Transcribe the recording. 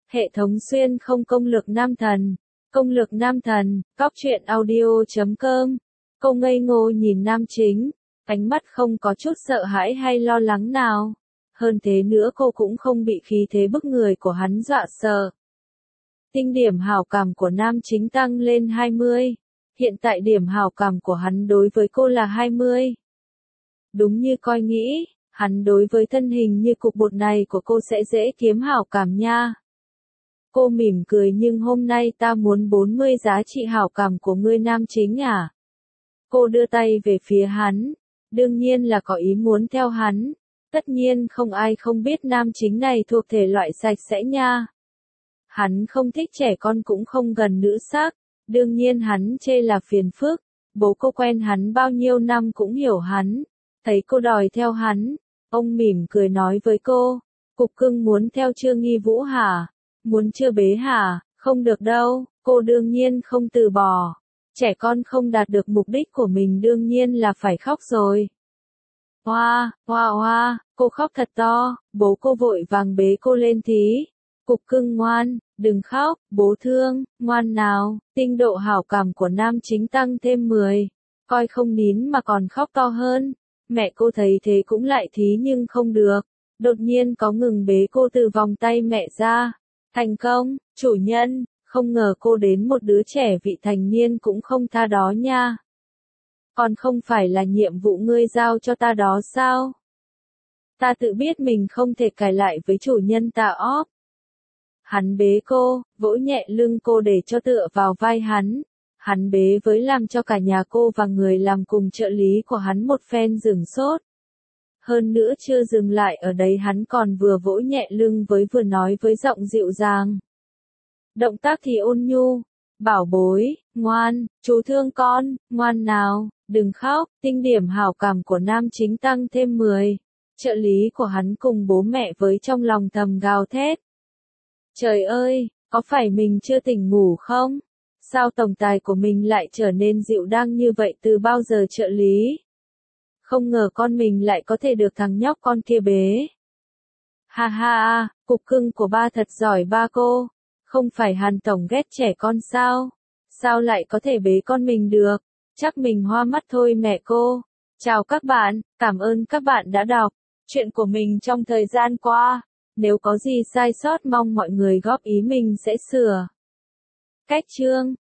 Hệ thống xuyên không công lược nam thần. Công lược nam thần, cóc truyện audio.com. Cô ngây ngô nhìn nam chính, ánh mắt không có chút sợ hãi hay lo lắng nào. Hơn thế nữa cô cũng không bị khí thế bức người của hắn dọa sợ. Tinh điểm hảo cảm của nam chính tăng lên 20. Hiện tại điểm hảo cảm của hắn đối với cô là 20. Đúng như coi nghĩ, hắn đối với thân hình như cục bột này của cô sẽ dễ kiếm hảo cảm nha. Cô mỉm cười nhưng hôm nay ta muốn 40 giá trị hảo cảm của ngươi nam chính à? Cô đưa tay về phía hắn, đương nhiên là có ý muốn theo hắn. Tất nhiên không ai không biết nam chính này thuộc thể loại sạch sẽ nha. Hắn không thích trẻ con cũng không gần nữ sắc, đương nhiên hắn chê là phiền phức. Bố cô quen hắn bao nhiêu năm cũng hiểu hắn. Thấy cô đòi theo hắn, ông mỉm cười nói với cô, cục cưng muốn theo Trương Nghi Vũ hả? Muốn chưa bế hả? Không được đâu, cô đương nhiên không từ bỏ. Trẻ con không đạt được mục đích của mình đương nhiên là phải khóc rồi. Hoa, hoa hoa, cô khóc thật to, bố cô vội vàng bế cô lên tí. Cục cưng ngoan, đừng khóc, bố thương, ngoan nào. Tinh độ hảo cảm của nam chính tăng thêm 10. Coi không nín mà còn khóc to hơn. Mẹ cô thấy thế cũng lại thí nhưng không được. Đột nhiên có ngừng bế cô từ vòng tay mẹ ra. Thành công, chủ nhân, không ngờ cô đến một đứa trẻ vị thành niên cũng không tha đó nha. Còn không phải là nhiệm vụ ngươi giao cho ta đó sao? Ta tự biết mình không thể cãi lại với chủ nhân ta óp. Hắn bế cô, vỗ nhẹ lưng cô để cho tựa vào vai hắn. Hắn bế với làm cho cả nhà cô và người làm cùng trợ lý của hắn một phen sửng sốt. Hơn nữa chưa dừng lại ở đấy hắn còn vừa vỗ nhẹ lưng với vừa nói với giọng dịu dàng. Động tác thì ôn nhu, bảo bối, ngoan, chú thương con, ngoan nào, đừng khóc. Tinh điểm hảo cảm của nam chính tăng thêm 10. Trợ lý của hắn cùng bố mẹ với trong lòng thầm gào thét. Trời ơi, có phải mình chưa tỉnh ngủ không? Sao tổng tài của mình lại trở nên dịu dàng như vậy từ bao giờ trợ lý? Không ngờ con mình lại có thể được thằng nhóc con kia bế. Ha ha, cục cưng của ba thật giỏi ba cô. Không phải Hàn tổng ghét trẻ con sao? Sao lại có thể bế con mình được? Chắc mình hoa mắt thôi mẹ cô. Chào các bạn, cảm ơn các bạn đã đọc chuyện của mình trong thời gian qua. Nếu có gì sai sót mong mọi người góp ý mình sẽ sửa. Cách chương